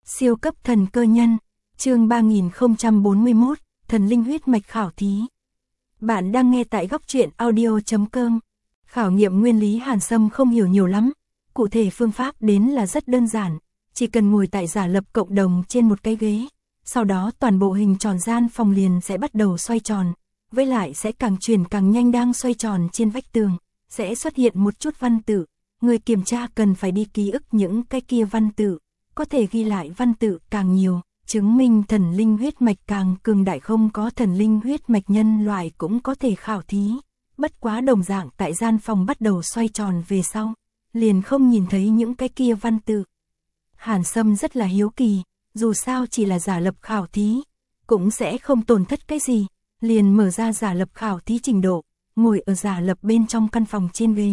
Siêu cấp thần cơ nhân, chương 3041, thần linh huyết mạch khảo thí. Bạn đang nghe tại góc truyện audio.com. Khảo nghiệm nguyên lý Hàn Sâm không hiểu nhiều lắm, cụ thể phương pháp đến là rất đơn giản, chỉ cần ngồi tại giả lập cộng đồng trên một cái ghế, sau đó toàn bộ hình tròn gian phòng liền sẽ bắt đầu xoay tròn, với lại sẽ càng chuyển càng nhanh. Đang xoay tròn trên vách tường, sẽ xuất hiện một chút văn tự, người kiểm tra cần phải đi ký ức những cái kia văn tự, có thể ghi lại văn tự càng nhiều, chứng minh thần linh huyết mạch càng cường đại. Không có thần linh huyết mạch nhân loại cũng có thể khảo thí, bất quá đồng dạng tại gian phòng bắt đầu xoay tròn về sau, liền không nhìn thấy những cái kia văn tự. Hàn Sâm rất là hiếu kỳ, dù sao chỉ là giả lập khảo thí, cũng sẽ không tổn thất cái gì, liền mở ra giả lập khảo thí trình độ, ngồi ở giả lập bên trong căn phòng trên ghế.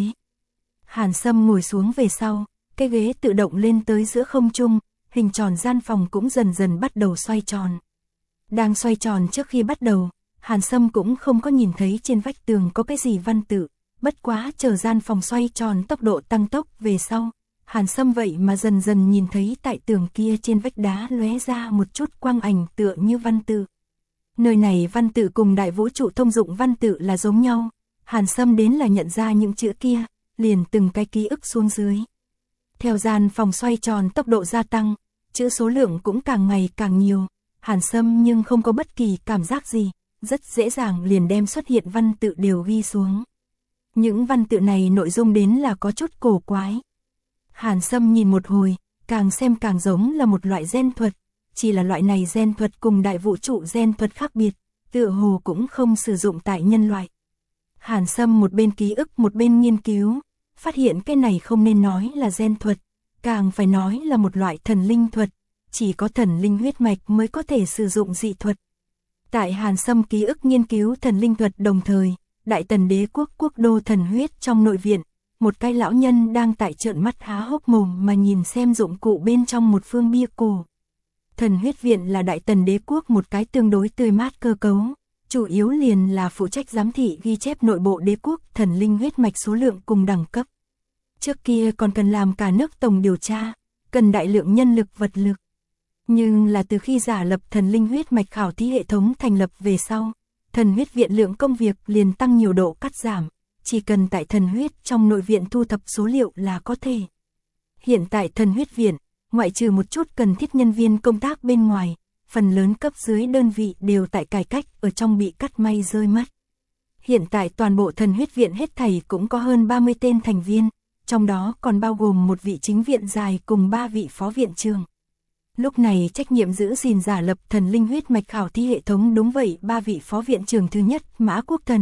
Hàn Sâm ngồi xuống về sau, cái ghế tự động lên tới giữa không trung, hình tròn gian phòng cũng dần dần bắt đầu xoay tròn. Đang xoay tròn trước khi bắt đầu, Hàn Sâm cũng không có nhìn thấy trên vách tường có cái gì văn tự, bất quá chờ gian phòng xoay tròn tốc độ tăng tốc về sau, Hàn Sâm vậy mà dần dần nhìn thấy tại tường kia trên vách đá lóe ra một chút quang ảnh tựa như văn tự. Nơi này văn tự cùng đại vũ trụ thông dụng văn tự là giống nhau, Hàn Sâm đến là nhận ra những chữ kia, liền từng cái ký ức xuống dưới. Theo gian phòng xoay tròn tốc độ gia tăng, chữ số lượng cũng càng ngày càng nhiều, Hàn Sâm nhưng không có bất kỳ cảm giác gì, rất dễ dàng liền đem xuất hiện văn tự đều ghi xuống. Những văn tự này nội dung đến là có chút cổ quái. Hàn Sâm nhìn một hồi, càng xem càng giống là một loại gen thuật, chỉ là loại này gen thuật cùng đại vũ trụ gen thuật khác biệt, tựa hồ cũng không sử dụng tại nhân loại. Hàn Sâm một bên ký ức một bên nghiên cứu, phát hiện cái này không nên nói là gen thuật, càng phải nói là một loại thần linh thuật, chỉ có thần linh huyết mạch mới có thể sử dụng dị thuật. Tại Hàn Sâm ký ức nghiên cứu thần linh thuật đồng thời, Đại Tần Đế quốc quốc đô Thần Huyết trong nội viện, một cái lão nhân đang tại trợn mắt há hốc mồm mà nhìn xem dụng cụ bên trong một phương bia cổ. Thần Huyết viện là Đại Tần Đế quốc một cái tương đối tươi mát cơ cấu, chủ yếu liền là phụ trách giám thị ghi chép nội bộ đế quốc thần linh huyết mạch số lượng cùng đẳng cấp. Trước kia còn cần làm cả nước tổng điều tra, cần đại lượng nhân lực vật lực. Nhưng là từ khi giả lập thần linh huyết mạch khảo thí hệ thống thành lập về sau, thần huyết viện lượng công việc liền tăng nhiều độ cắt giảm, chỉ cần tại thần huyết trong nội viện thu thập số liệu là có thể. Hiện tại thần huyết viện, ngoại trừ một chút cần thiết nhân viên công tác bên ngoài, phần lớn cấp dưới đơn vị đều tại cải cách ở trong bị cắt may rơi mất. Hiện tại toàn bộ thần huyết viện hết thảy cũng có hơn 30 tên thành viên, trong đó còn bao gồm một vị chính viện dài cùng 3 vị phó viện trưởng. Lúc này trách nhiệm giữ gìn giả lập thần linh huyết mạch khảo thí hệ thống đúng vậy 3 vị phó viện trưởng. Thứ nhất, Mã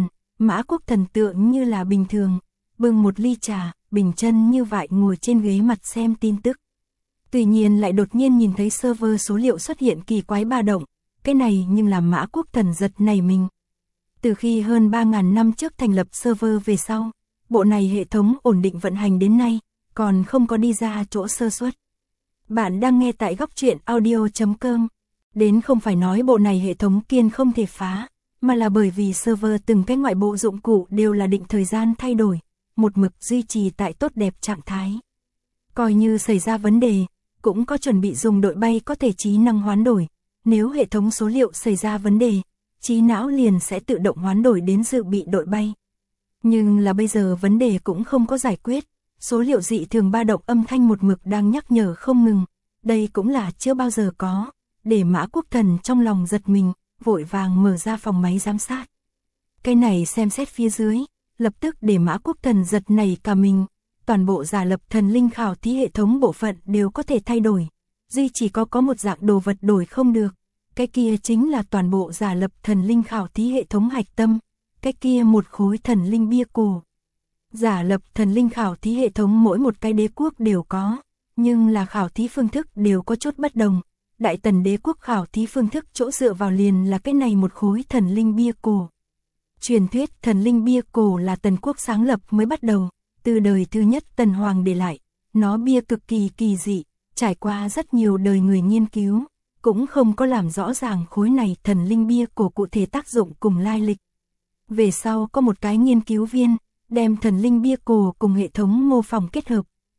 Quốc Thần tựa như là bình thường, bưng một ly trà, bình chân như vậy ngồi trên ghế mặt xem tin tức. Tuy nhiên lại đột nhiên nhìn thấy server số liệu xuất hiện kỳ quái ba động, cái này nhưng làm Mã Quốc Thần giật nảy mình. Từ khi hơn 3.000 năm trước thành lập server về sau, bộ này hệ thống ổn định vận hành đến nay, còn không có đi ra chỗ sơ suất. Bạn đang nghe tại góc truyện audio.com. Đến không phải nói bộ này hệ thống kiên không thể phá, mà là bởi vì server từng cái ngoại bộ dụng cụ đều là định thời gian thay đổi, một mực duy trì tại tốt đẹp trạng thái. Coi như xảy ra vấn đề, cũng có chuẩn bị dùng đội bay có thể trí năng hoán đổi, nếu hệ thống số liệu xảy ra vấn đề, trí não liền sẽ tự động hoán đổi đến dự bị đội bay. Nhưng là bây giờ vấn đề cũng không có giải quyết, số liệu dị thường ba động âm thanh một mực đang nhắc nhở không ngừng, đây cũng là chưa bao giờ có, để Mã Quốc Thần trong lòng giật mình, vội vàng mở ra phòng máy giám sát. Cái này xem xét phía dưới, lập tức để Mã Quốc Thần giật nảy cả mình, toàn bộ giả lập thần linh khảo thí hệ thống bộ phận đều có thể thay đổi, duy chỉ có một dạng đồ vật đổi không được, cái kia chính là toàn bộ giả lập thần linh khảo thí hệ thống hạch tâm, cái kia một khối thần linh bia cổ. Giả lập thần linh khảo thí hệ thống mỗi một cái đế quốc đều có, nhưng là khảo thí phương thức đều có chút bất đồng. Đại Tần Đế quốc khảo thí phương thức chỗ dựa vào liền là cái này một khối thần linh bia cổ. Truyền thuyết thần linh bia cổ là Tần quốc sáng lập mới bắt đầu, từ đời thứ nhất Tần Hoàng để lại, nó bia cực kỳ kỳ dị, trải qua rất nhiều đời người nghiên cứu, cũng không có làm rõ ràng khối này thần linh bia cổ cụ thể tác dụng cùng lai lịch. Về sau có một cái nghiên cứu viên, đem thần linh bia cổ cùng hệ thống mô phỏng kết hợp,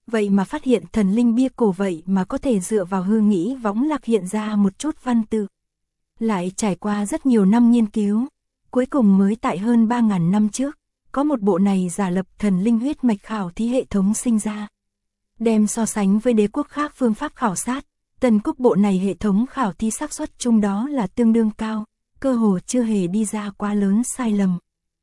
vậy mà phát hiện thần linh bia cổ vậy mà có thể dựa vào hư nghĩ võng lạc hiện ra một chút văn tự. Lại trải qua rất nhiều năm nghiên cứu, cuối cùng mới tại hơn 3.000 năm trước, có một bộ này giả lập thần linh huyết mạch khảo thí hệ thống sinh ra. Đem so sánh với đế quốc khác phương pháp khảo sát, Tần Quốc bộ này hệ thống khảo thí xác suất chung đó là tương đương cao, cơ hồ chưa hề đi ra quá lớn sai lầm.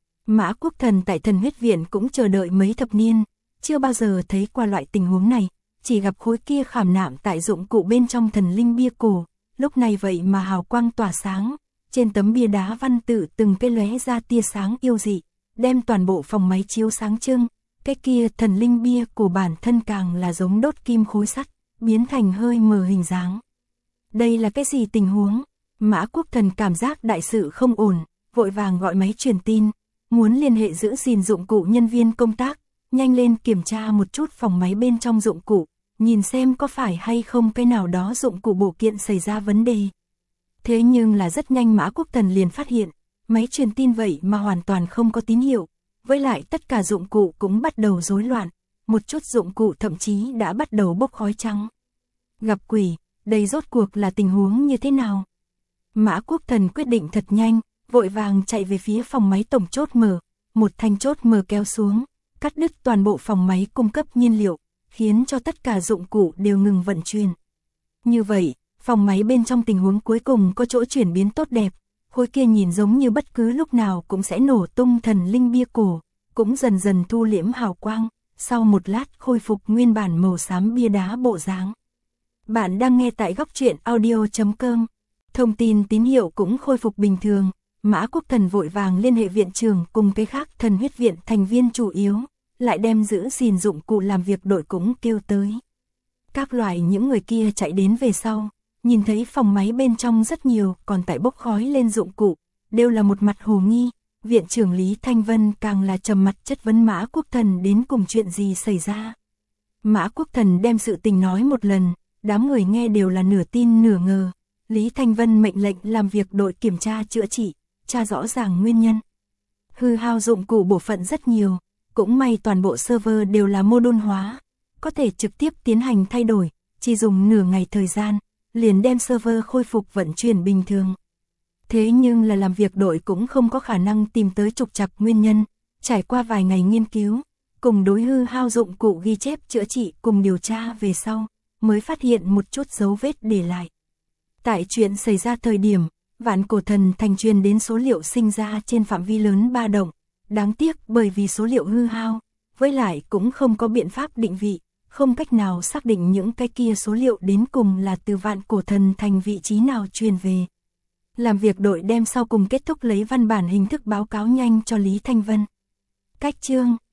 Mã Quốc Thần tại Thần Huyết Viện cũng chờ đợi mấy thập niên, chưa bao giờ thấy qua loại tình huống này, chỉ gặp khối kia khảm nạm tại dụng cụ bên trong thần linh bia cổ, lúc này vậy mà hào quang tỏa sáng, trên tấm bia đá văn tự từng cái lóe ra tia sáng yêu dị, đem toàn bộ phòng máy chiếu sáng trưng, cái kia thần linh bia cổ bản thân càng là giống đốt kim khối sắt, biến thành hơi mờ hình dáng. Đây là cái gì tình huống? Mã Quốc Thần cảm giác đại sự không ổn, vội vàng gọi máy truyền tin, muốn liên hệ giữ gìn dụng cụ nhân viên công tác, nhanh lên kiểm tra một chút phòng máy bên trong dụng cụ, nhìn xem có phải hay không cái nào đó dụng cụ bộ kiện xảy ra vấn đề. Thế nhưng là rất nhanh Mã Quốc Thần liền phát hiện, máy truyền tin vậy mà hoàn toàn không có tín hiệu, với lại tất cả dụng cụ cũng bắt đầu rối loạn, một chút dụng cụ thậm chí đã bắt đầu bốc khói trắng. Gặp quỷ, đây rốt cuộc là tình huống như thế nào? Mã Quốc Thần quyết định thật nhanh, vội vàng chạy về phía phòng máy tổng chốt mở, một thanh chốt mở kéo xuống, cắt đứt toàn bộ phòng máy cung cấp nhiên liệu, khiến cho tất cả dụng cụ đều ngừng vận chuyển. Như vậy, phòng máy bên trong tình huống cuối cùng có chỗ chuyển biến tốt đẹp, khối kia nhìn giống như bất cứ lúc nào cũng sẽ nổ tung thần linh bia cổ, cũng dần dần thu liễm hào quang, sau một lát khôi phục nguyên bản màu xám bia đá bộ dáng. Bạn đang nghe tại góc truyện audio.com. Thông tin tín hiệu cũng khôi phục bình thường, Mã Quốc Thần vội vàng liên hệ viện trưởng cùng cái khác Thần Huyết Viện thành viên chủ yếu, lại đem giữ gìn dụng cụ làm việc đội cũng kêu tới. Các loại những người kia chạy đến về sau, nhìn thấy phòng máy bên trong rất nhiều còn tại bốc khói lên dụng cụ, đều là một mặt hồ nghi, viện trưởng Lý Thanh Vân càng là trầm mặt chất vấn Mã Quốc Thần đến cùng chuyện gì xảy ra. Mã Quốc Thần đem sự tình nói một lần, đám người nghe đều là nửa tin nửa ngờ. Lý Thanh Vân mệnh lệnh làm việc đội kiểm tra chữa trị, tra rõ ràng nguyên nhân. Hư hao dụng cụ bộ phận rất nhiều, cũng may toàn bộ server đều là module hóa, có thể trực tiếp tiến hành thay đổi, chỉ dùng nửa ngày thời gian, liền đem server khôi phục vận chuyển bình thường. Thế nhưng là làm việc đội cũng không có khả năng tìm tới trục trặc nguyên nhân, trải qua vài ngày nghiên cứu, cùng đối hư hao dụng cụ ghi chép chữa trị cùng điều tra về sau, mới phát hiện một chút dấu vết để lại. Tại chuyện xảy ra thời điểm, Vạn Cổ Thần Thành truyền đến số liệu sinh ra trên phạm vi lớn ba động, đáng tiếc bởi vì số liệu hư hao, với lại cũng không có biện pháp định vị, không cách nào xác định những cái kia số liệu đến cùng là từ Vạn Cổ Thần Thành vị trí nào truyền về. Làm việc đội đem sau cùng kết thúc lấy văn bản hình thức báo cáo nhanh cho Lý Thanh Vân. Cách chương